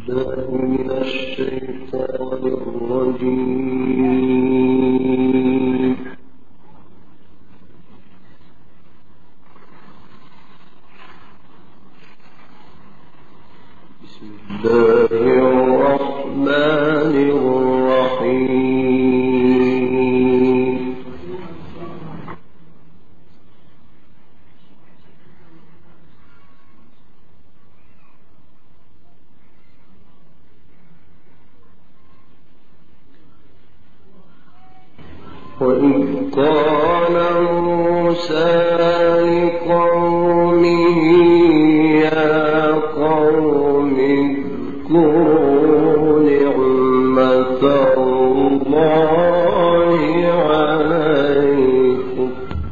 وإذ قال موسى لقومه يا قوم اذكروا نعمة الله عليكم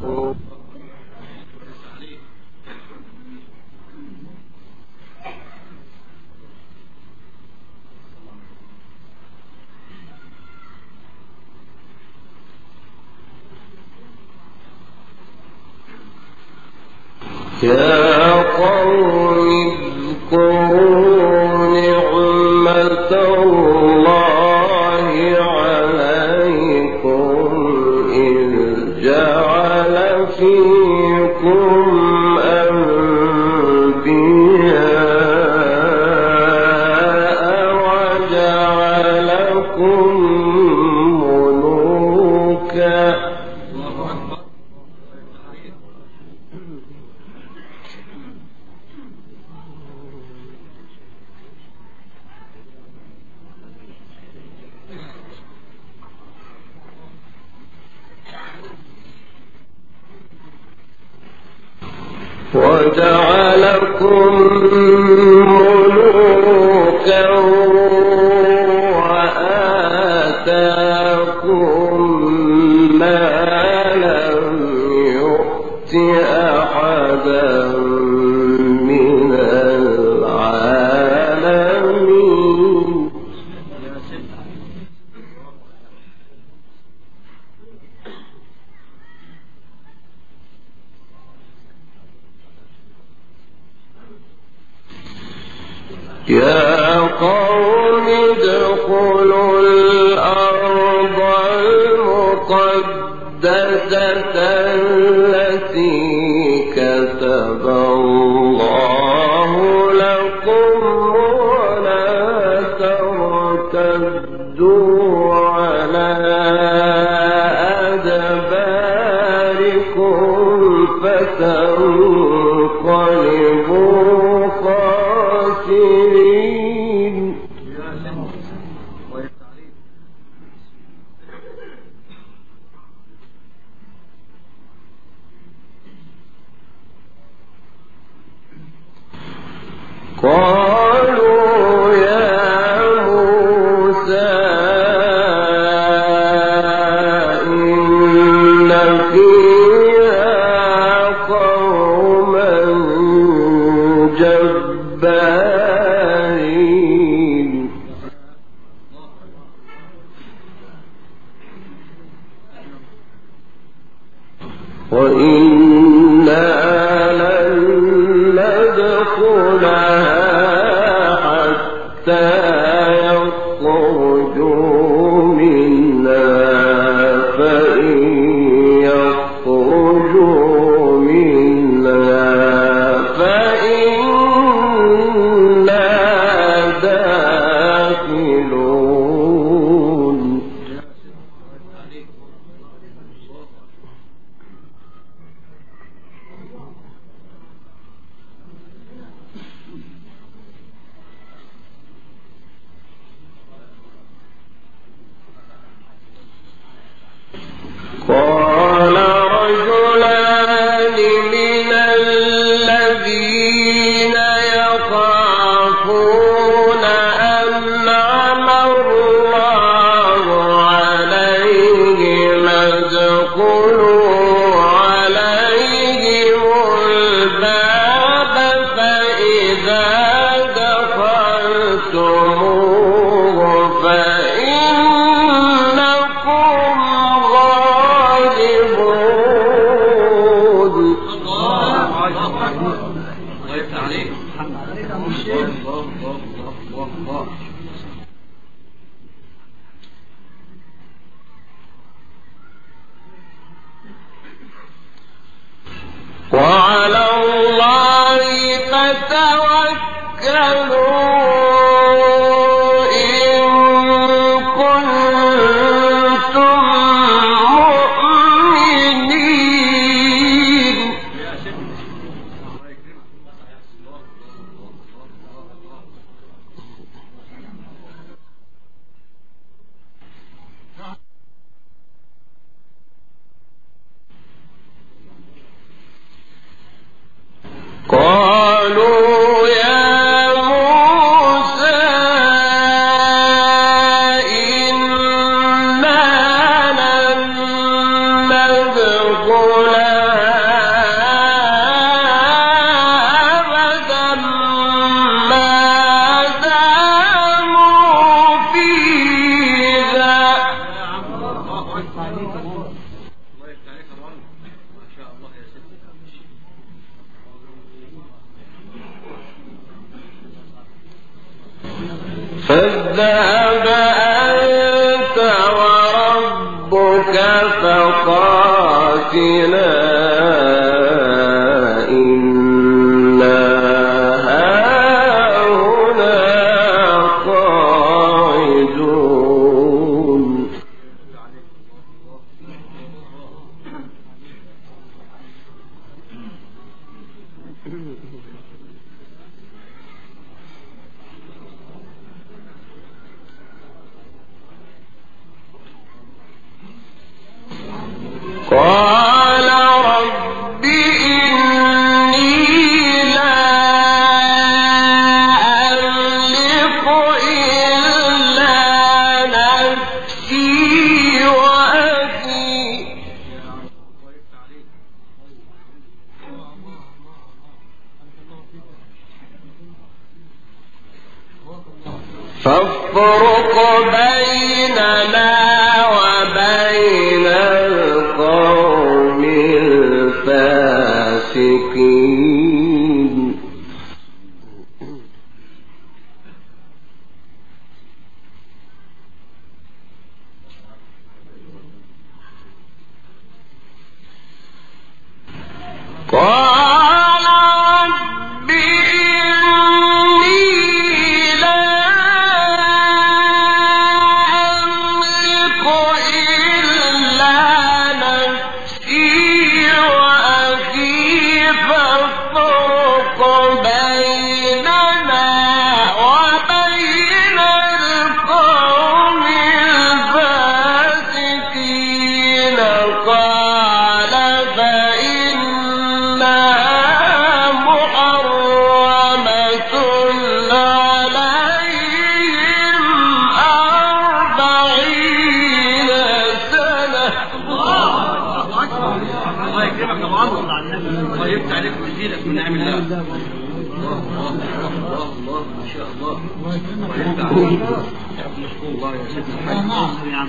يا قوم اذكروا نعمة الله عليكم إذ جعل فيكم أنبياء وجعلكم ملوكا وآتاكم ما لم يؤت أحدا من العالمين يا قوم ادخلوا الأرض المقدسة التي كتب الله لكم ولا ترتدوا على أدباركم فتنقلبوا خاسرين قالوا يا موسى إن فيها قوما جبارين وعلى الله فتوكلوا إن كنتم مؤمنين. قالوا يا موسى إنا لن ندخلها أبدا ما داموا فيها. فاذهب أنت وربك فقاتلا إنا هاهنا قاعدون. قال رب إني لا أملك إلا نفسي وأخي فافرق بيننا وبين القوم الفاسقين. قال رب إني لا أملك إلا نفسي وأخي فافرق بيننا وبين القوم الفاسقين. قال فإنها محرمة عليهم 40 سنة. الله يكرمك يا ابو عمرو. الله يفتح عليك ويزيدك من نعم الله. الله ما شاء الله. الله يفتح عليك. مشكور الله يا سيدنا الحاج. يا عم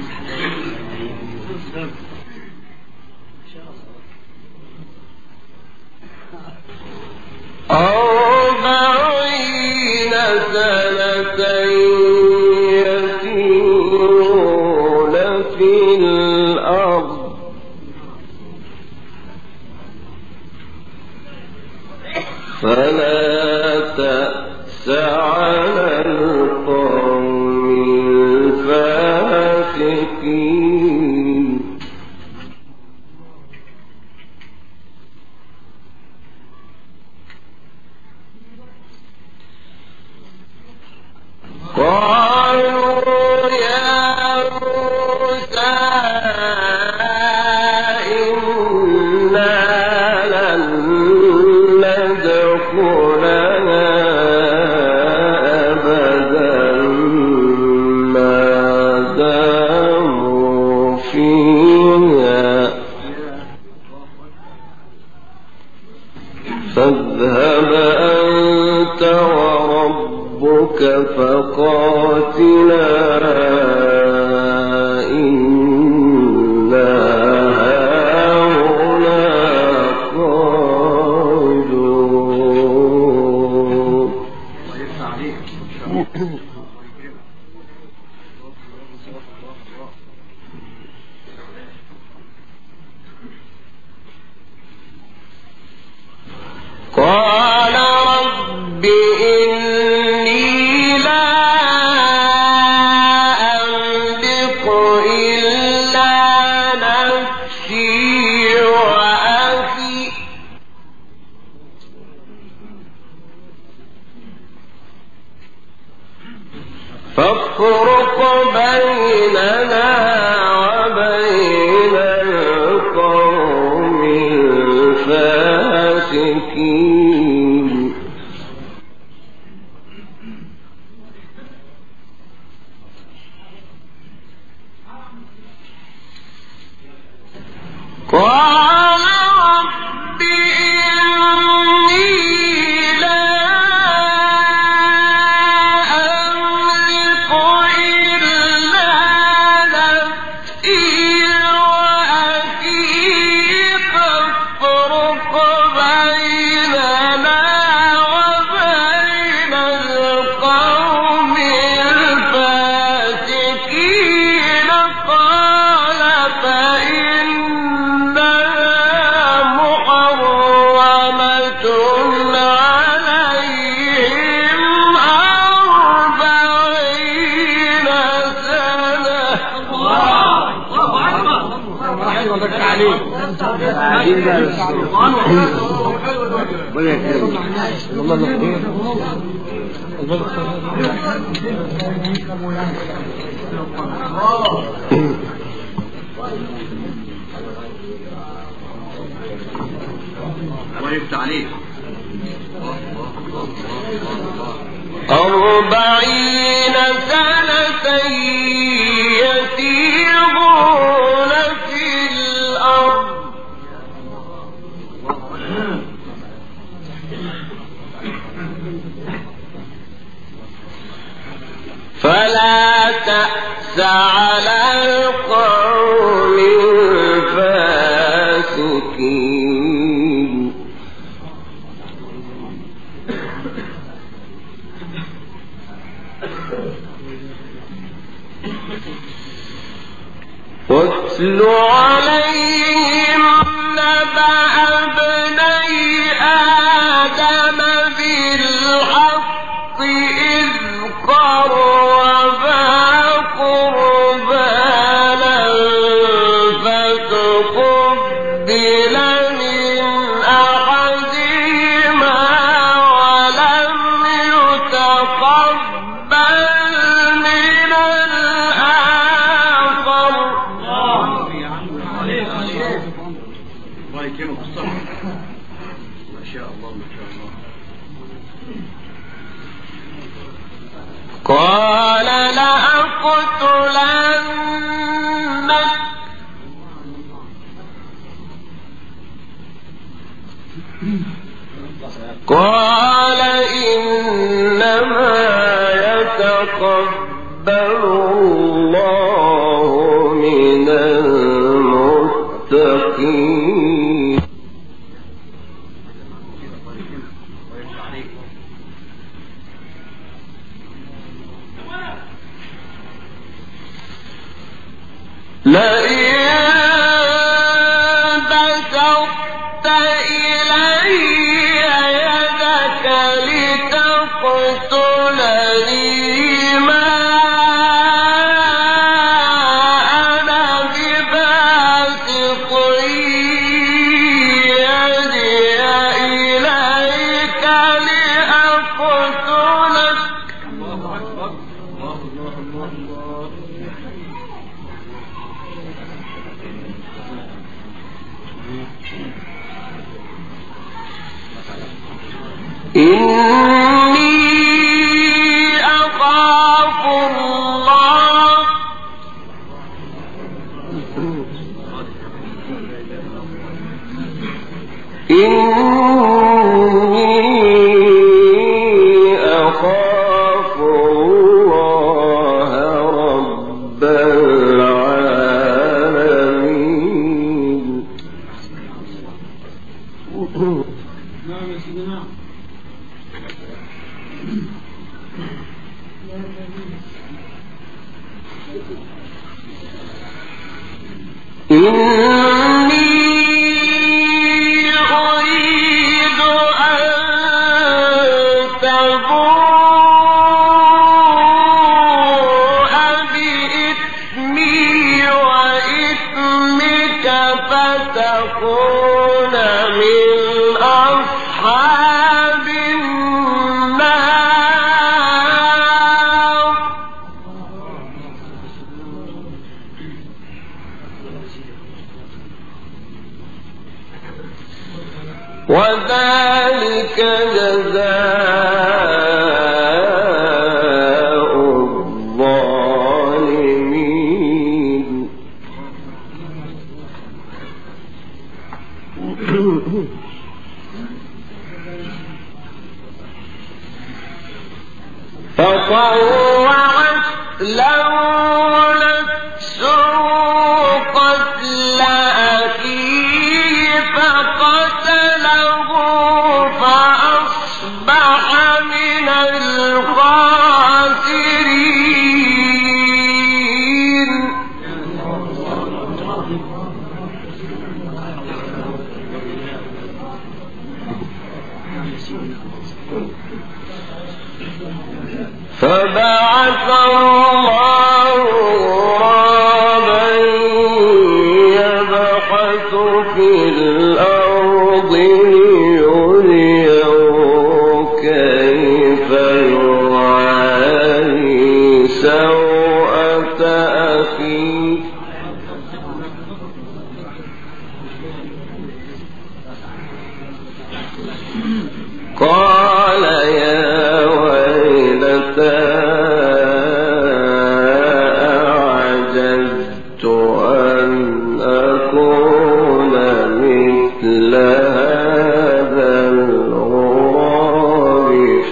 أربعين سنة يسيرون في الأرض فلا تأس على القوم الفاسقين. قالوا يا موسى إنا لن ندخلها أبدا ما داموا فيها فاذهب أنت وربك فقاتلا إنا هاهنا قاعدون. قال رب إني لا أملك إلا نفسي وأخي فافرق بيننا وبين القوم الفاسقين قال رب إني لا أملك إلا نفسي وأخي فافرق بيننا وبين القوم الفاسقين قال فإنها محرمة عليهم 40 سنة. ويفتح عليك 40 سنة يتيهون في الأرض فلا تأس على القوم الفاسقين واتل عليهم نبأ ابني آدم بالحق إذ قربا قربانا فتقبل من أحدهما ولم يتقبل من الآخر. الله يكرمك الصبر. ما شاء الله ما شاء الله. قال لأقتلنك قال إنما يتقبل الله من المتقين. لئن بسطت إلي يدك لتقتلني ما أنا بباسط يدي إليك لأقتلك وذلك جزاء الظالمين. فطوعت له نفسه قتل أخيه فقتله فأصبح من الخاسرين. فبعث الله غرابا يبحث في الأرض ليريه كيف يواري سوءة أخيه قال يا ويلتى أعجزت أن أكون مثل هذا الغراب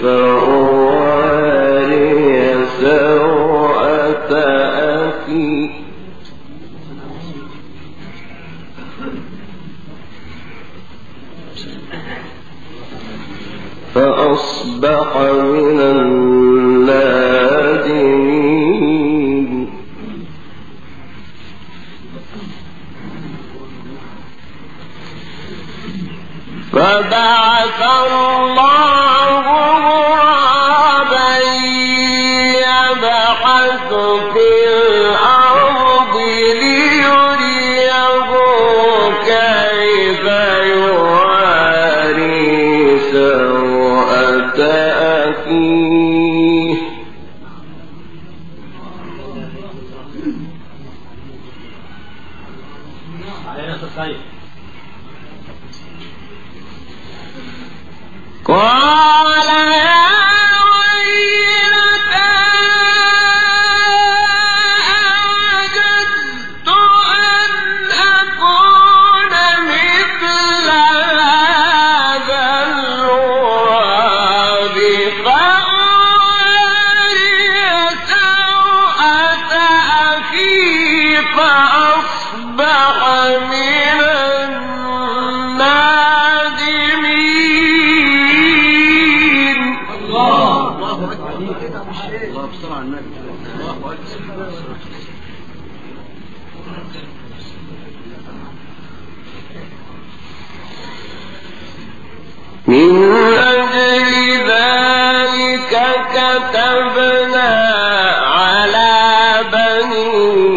فأواري سوءة أخي فأصبح من النادمين. فبعث الله غرابا يبحث في الأرض ليريه كيف يواري سوءة أخيه قال يا ويلتى أعجزت أن أكون مثل هذا الغراب فأواري سوءة أخي فأصبح من النادمين. الله بسرعة النبي. الله أكبر. من أجل ذلك كتبنا على بني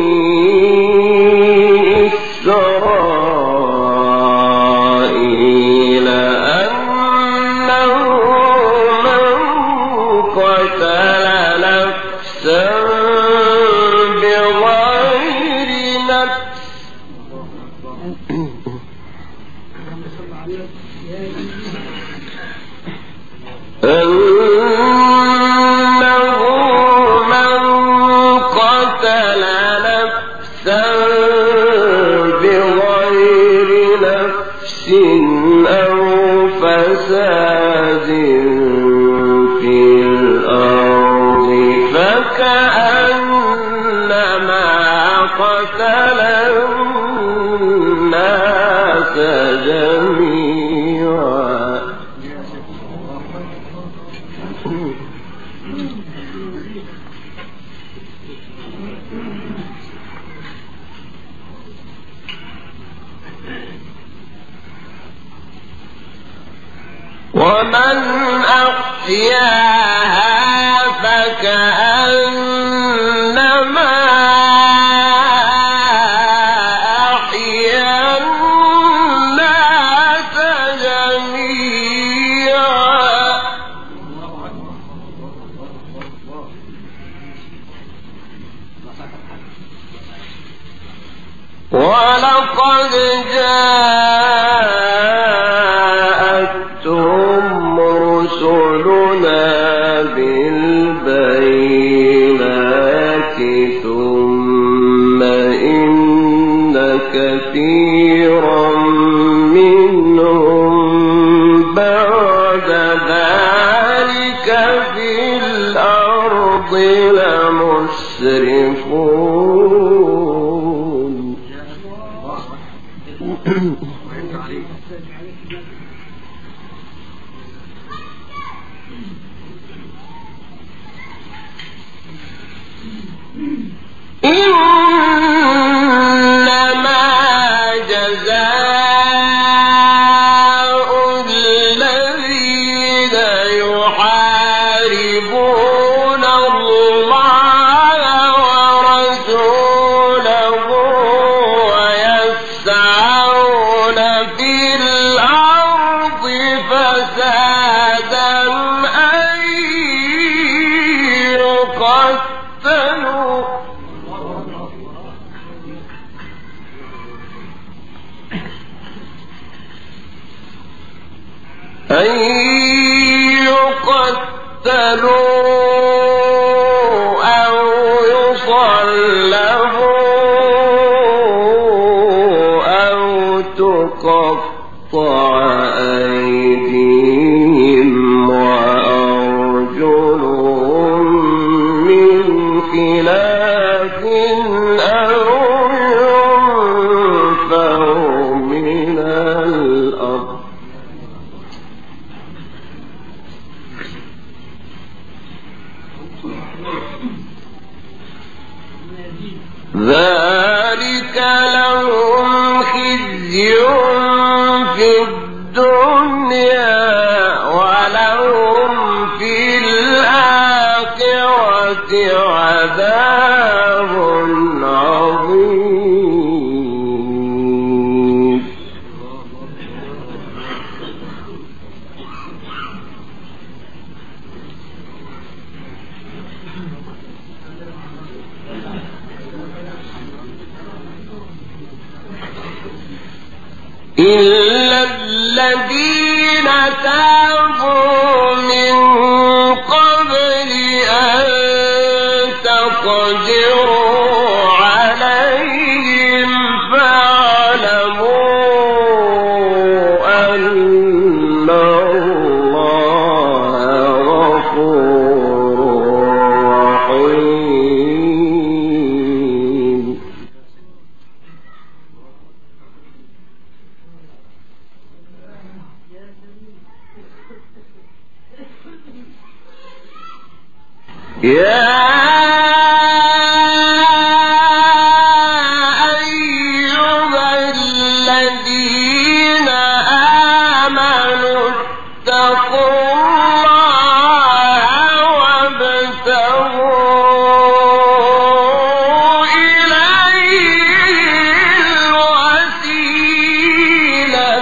إسرائيل أنه من قتل نفسا بغير نفس أنه من قتل نفسا بغير نفس أو فساد في الأرض فكأنما قتل الناس جميعا ومن أحياها فكأنما أحيا الناس جميعا. ولقد جاءتهم رسلنا بالبينات ثم إن كثيرا منهم بعد ذلك في الأرض لمسرفون. إنما جزاء الذين يحاربون الله ورسوله ويسعون في الأرض فسادا أن يقتلوا أو يصلبوا أو تقطع أيديهم وأرجلهم من خلاف أو ينفوا من الأرض ذلك لهم خزي في الدنيا ولهم في الآخرة عذاب عظيم. إلا الذين تابوا من قبل أن تقدروا عليهم فاعلموا أن الله غفور رحيم. يا أيها الذين آمنوا اتقوا الله وابتغوا إليه الوسيلة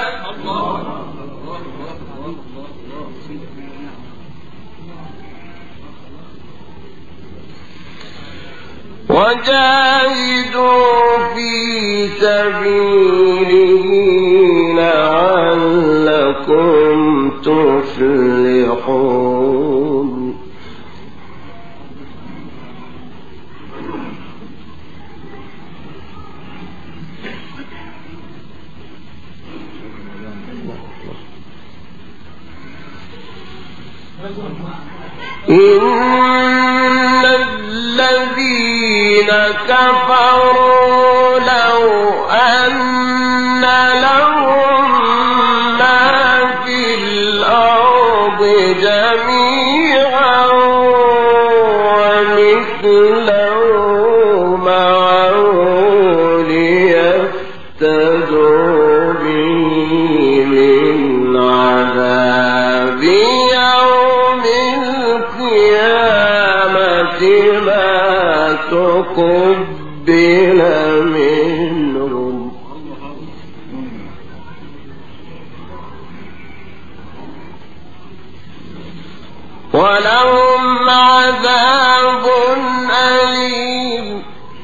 وجاهدوا في سبيله لعلكم تفلحون. إن الذين كفروا لو أن لهم ما في الأرض جميعا ومثله معه ليفتدوا به من عذاب ما تقبل منهم ولهم عذاب أليم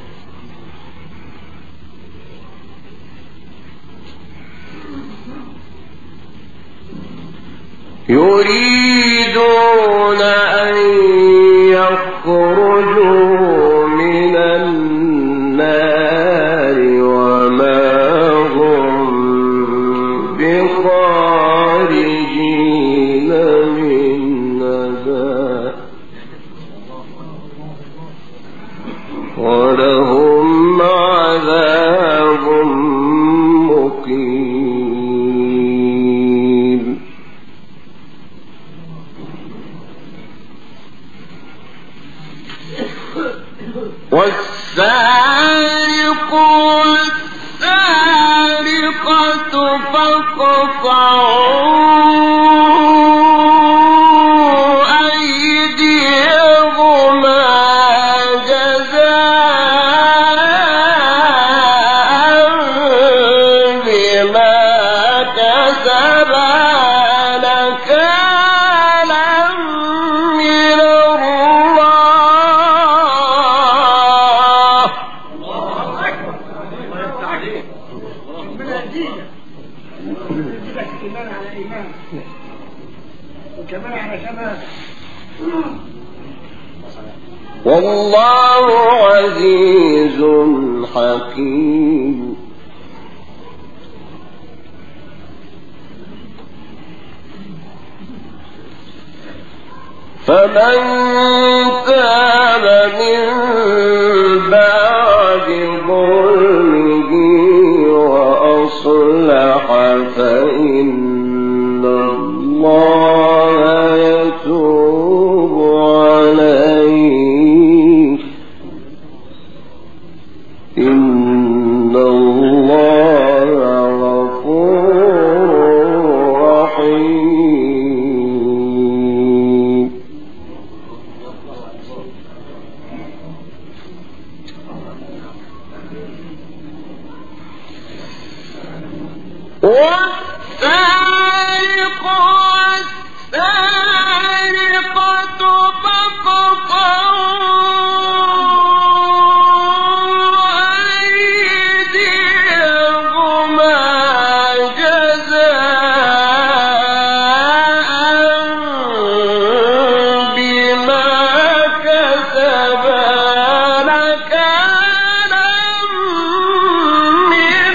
يريدون أن يخرجوا من النار وما هم بخارجين منها ولهم عذاب مقيم والسارق والسارقة فاقطعوا أيديهما جزاء بما كسبا نكالا من الله والله عزيز حكيم فمن تاب من بعد ظلمه وأصلح فإن الله يتوب عليه إن الله غفور رحيم والسارق والسارقة فاقطعوا أيديهما جزاء بما كسبا نكالا من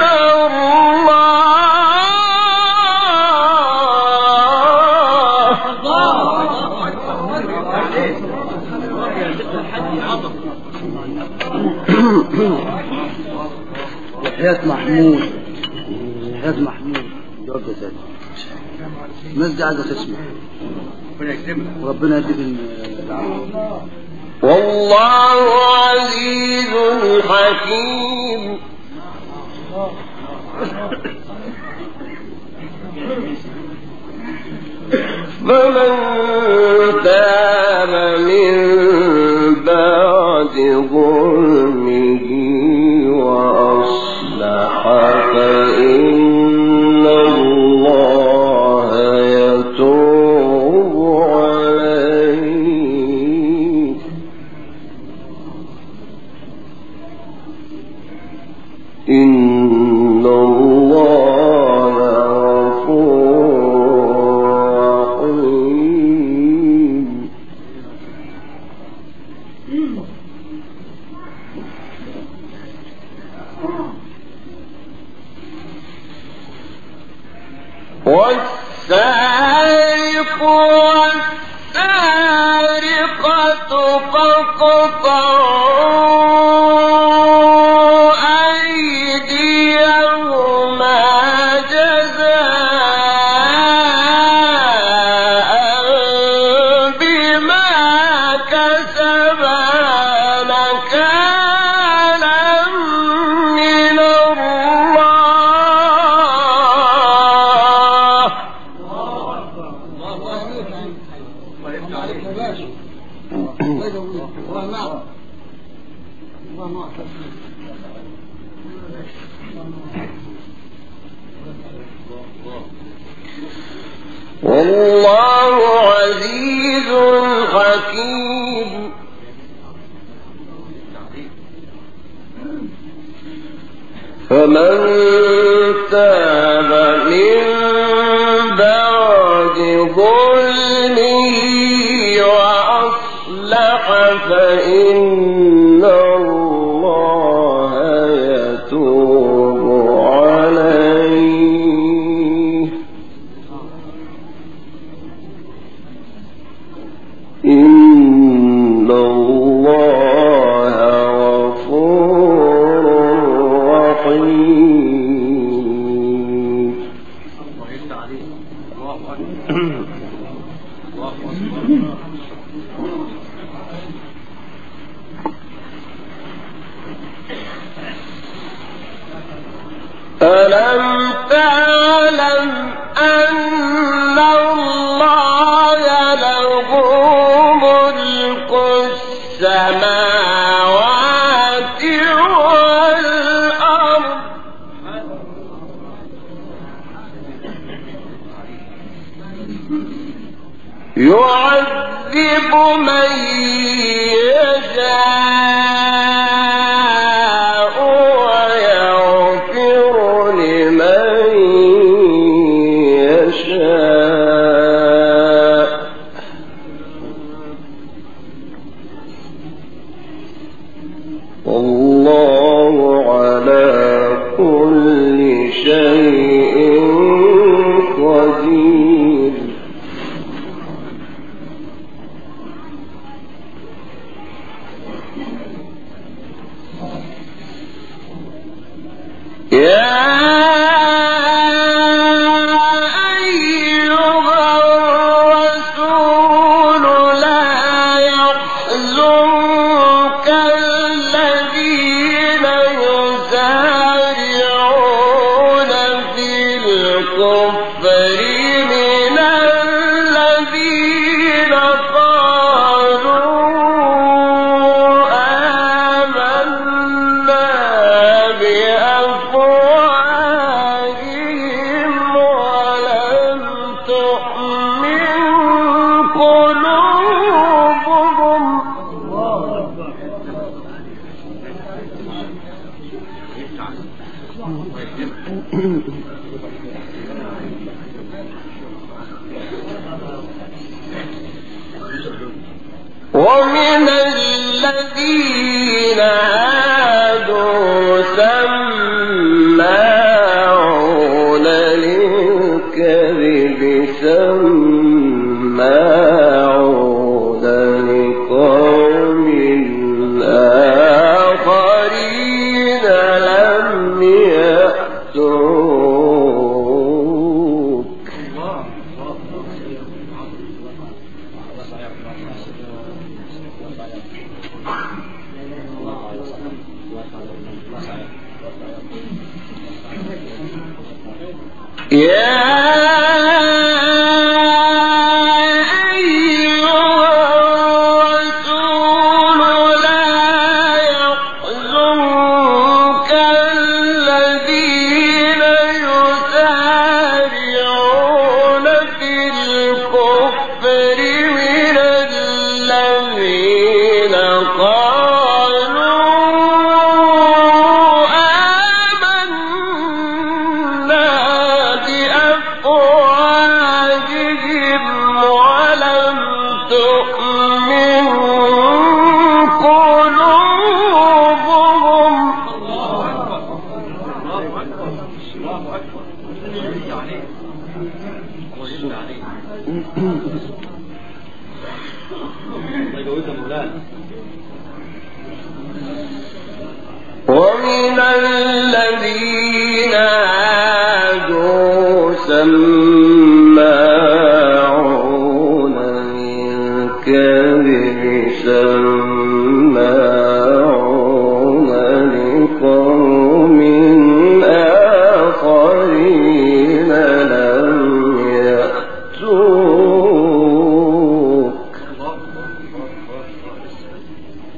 وحياة محمود وحياة محمود جواب ذلك الناس دي عايزة تسمع وربنا يديك العافية والله عزيز حكيم فمن تاب من بعد ظلمه وأصلح فإن الله يتوب عليه إن الله غفور رحيم والسارق والسارقة فاقطعوا أيديهما جزاء بما كسبا نكالا من الله والله عزيز حكيم. فمن تاب من بعد ظلمه وأصلح فإن الله يتوب عليه إن الله غفور رحيم. ألم تعلم أن الله له ملك السماوات والأرض يعذب من يشاء ويغفر لمن يشاء والله على كل شيء قدير. يا أيها الرسول لا يحزنك الذين يسارعون في الكفر من الذين قالوا آمنا بأفواههم ولم تؤمن قلوبهم ومن الذين هادوا سماعون للكذب سماعون لقوم آخرين لم يأتوك يا أيها الرسول لا يحزنك الذين يسارعون في الكفر من الذين قالوا آمنا بأفواههم ولم تؤمن قلوبهم ومن الذين هادوا سماعون للكذب سماعون لقوم آخرين لم يأتوك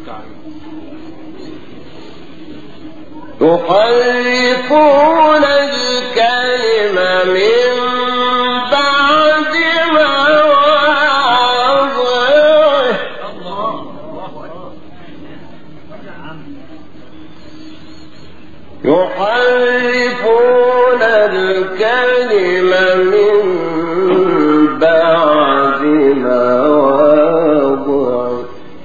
يحرفون الكلم من بعد مواضعه يحرفون الكلم من بعد مواضعه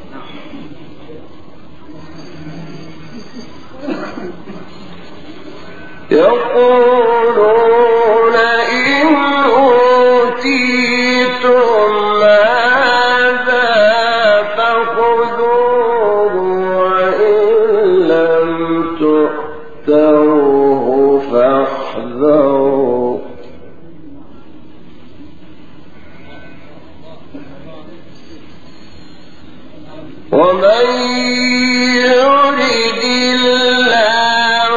يقولون إن أوتيتم هذا فخذوه وإن لم تؤتوه فاحذروا ومن يرد الله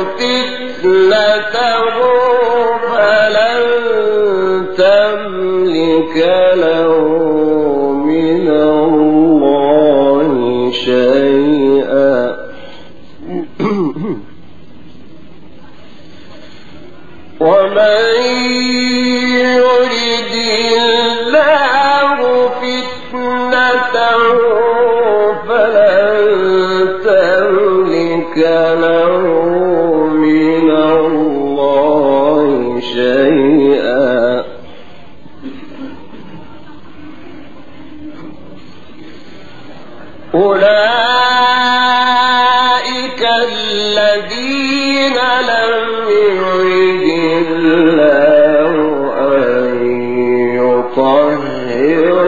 فتنته فلن تملك له من الله شيئا ومن يرد الله فتنته فلن تملك له من الله شيئا أولئك الذين لم يرد الله أن يطهر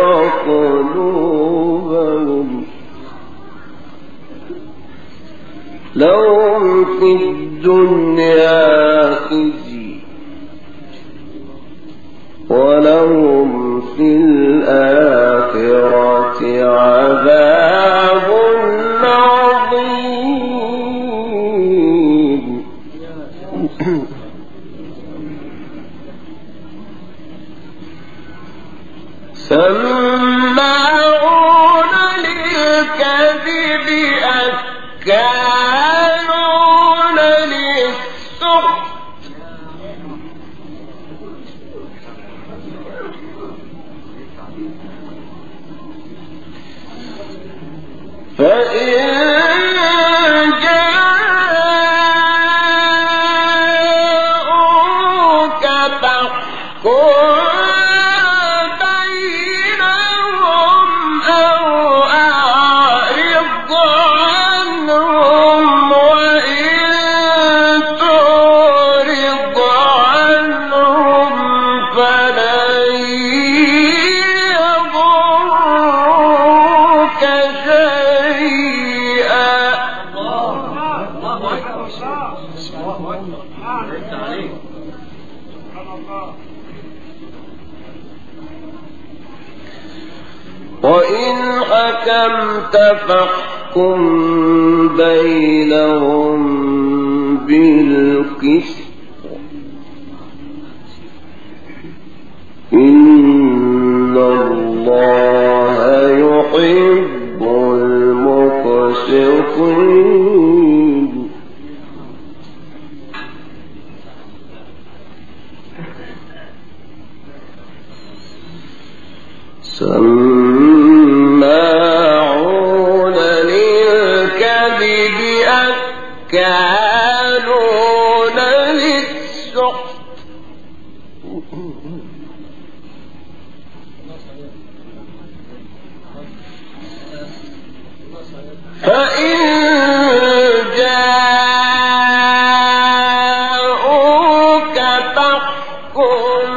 قلوبهم لهم في الدنيا خزي ولهم في الآخرة عذاب عظيم سماعون للكذب أكالون للسحت فإن جاءوك فاحكم بينهم أو أعرض عنهم وإن تعرض عنهم فلن يضروك شيئا وإن حكمت فاحكم بينهم بالقسط إن الله يحب المقسطين سماعون للكذب أكالون للسحت فإن جاءوك فاحكم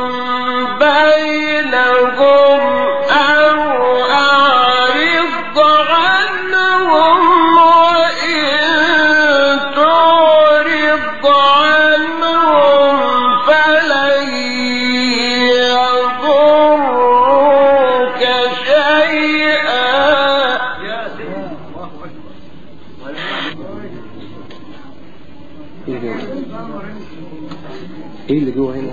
بينهم أو أعرض عنهم وإن تعرض عنهم فلن يضروك شيئا ايه اللي جوه هنا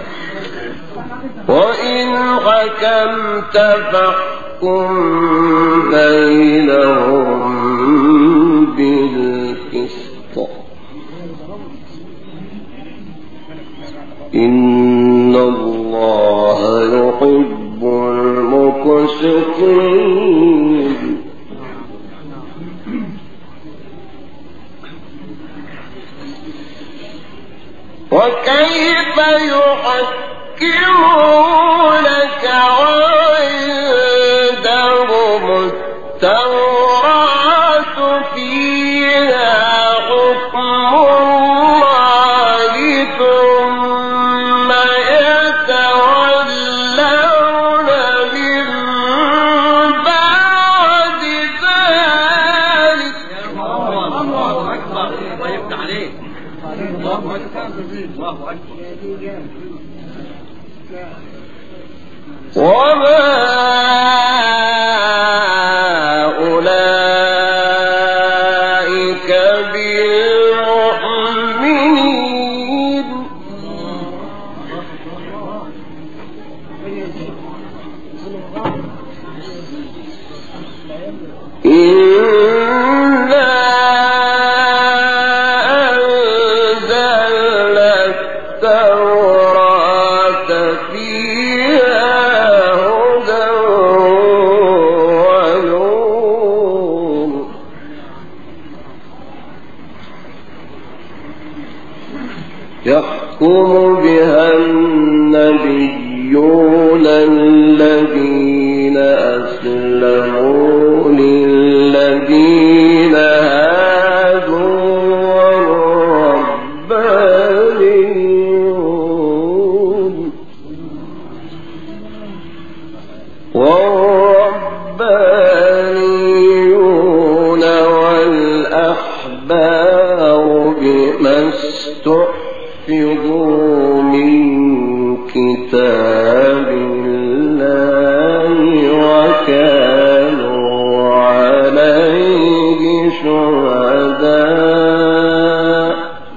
وإن حكمت فاحكم يحكمونك وعندهم التوراة فيها حكم الله ثم يتولون من بعد ذلك. الله أكبر. الله يفتح عليك. الله أكبر. الله أكبر. وما أولئك بالمؤمنين. إنا أنزلنا التوراة فيها هدى ونور يحكم بها النبيون الذين أسلموا للذين هادوا والربانيون والأحبار بما استحفظوا من كتاب الله وكانوا عليه شهداء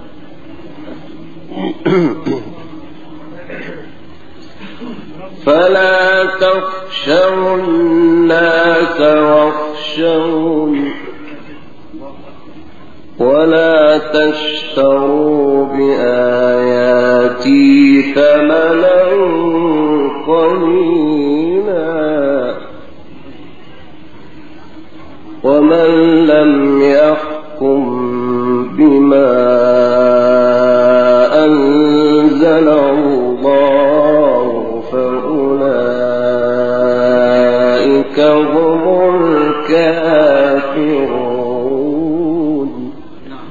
فلا تخشوا الناس واخشون ولا تشتروا بآياتي ثمنا قليلا ومن لم يحكم بما أنزل الله فأولئك هم الكافرون.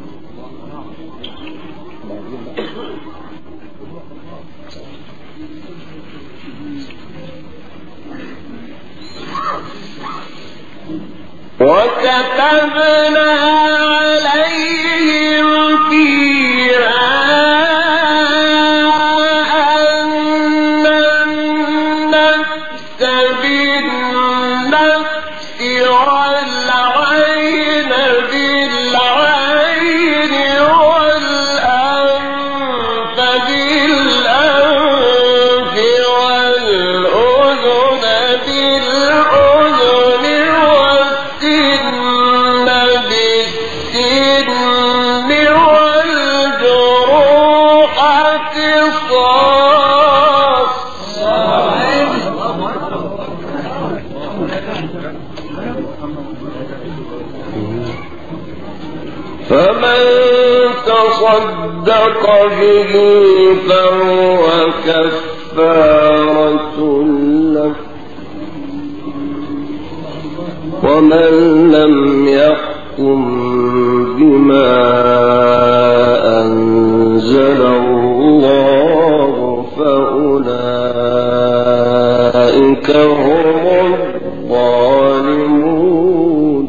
وكتبنا عليهم فيها أن النفس بالنفس والعين بالعين والأنف بالأنف والأذن بالأذن والسن بالسن والجروح قصاص. فمن تصدق به فهو كفارة له ومن لم يحكم بما أنزل الله فأولئك هم الظالمون.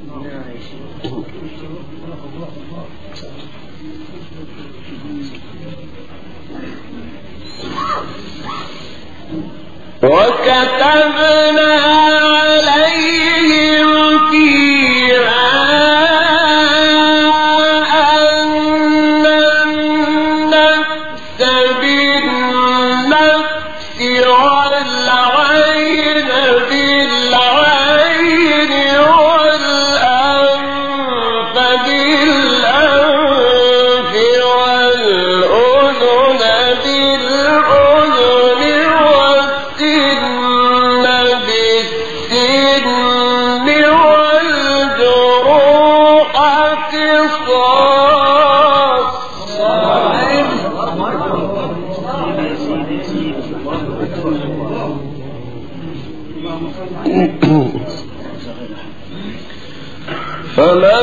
وكتبنا عليهم فيها أن النفس بالنفس والعين فمن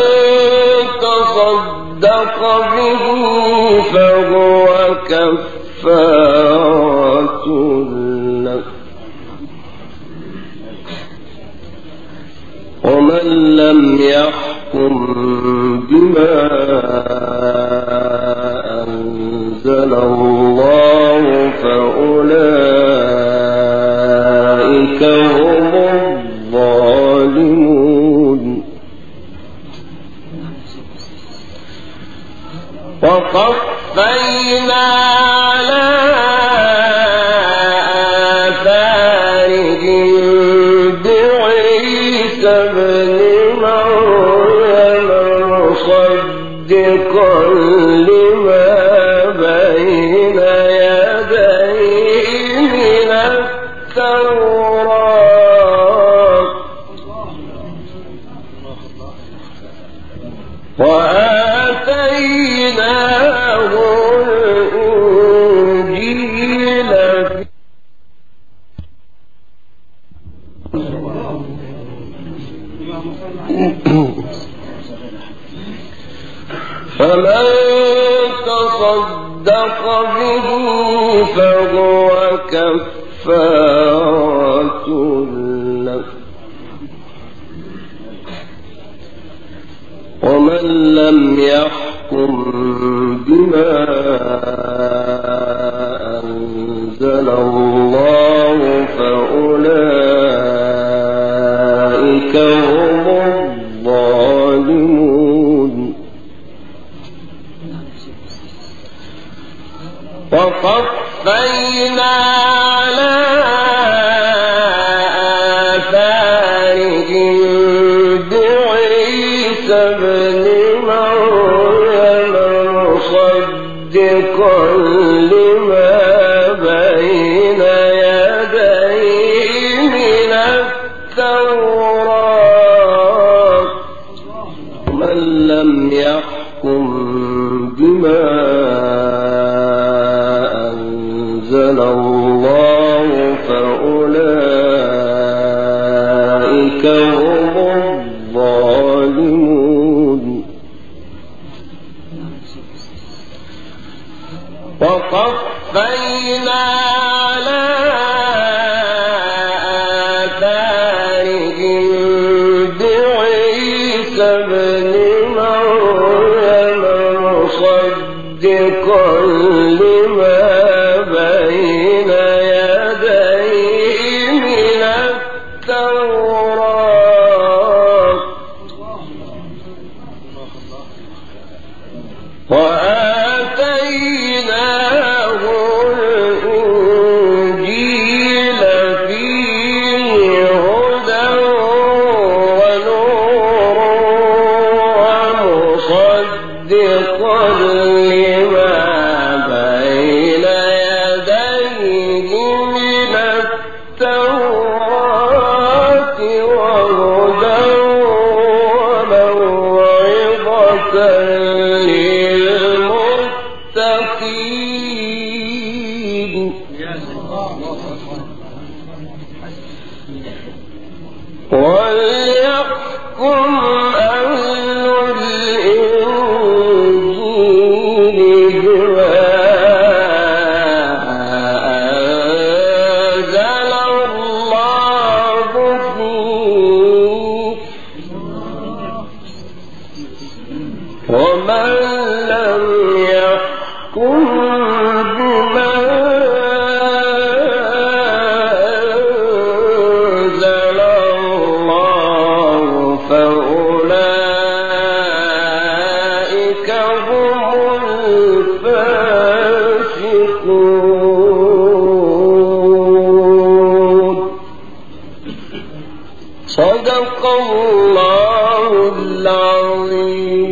تصدق به فهو كفارة له ومن لم يحكم بما أنزل الله فأولئك هم الظالمون وقفينا على آثارهم بعيسى ابن مريم مصدقا لما بين يديه من التوراة وآتيناه الإنجيل فمن تصدق به فهو كفارة له ومن لم يحكم بما أنزل الله فأولئك هم الظالمون وقفينا على آثارهم بعيسى ابن مريم مصدقا لما بين يديه من التوراة ومن لم يحكم بما أنزل الله فأولئك هم الظالمون وقفينا على آثارهم بعيسى ابن مريم مصدقا لما بين يديه من التوراة وآتيناه الإنجيل فيه هدى ونور ومصدقا لما بين يديه من التوراة وهدى وموعظة للمتقين وليحكم أهل الإنجيل بما أنزل الله فيه ومن لم يحكم بما أنزل الله فأولئك هم الفاسقون. صدق الله العظيم.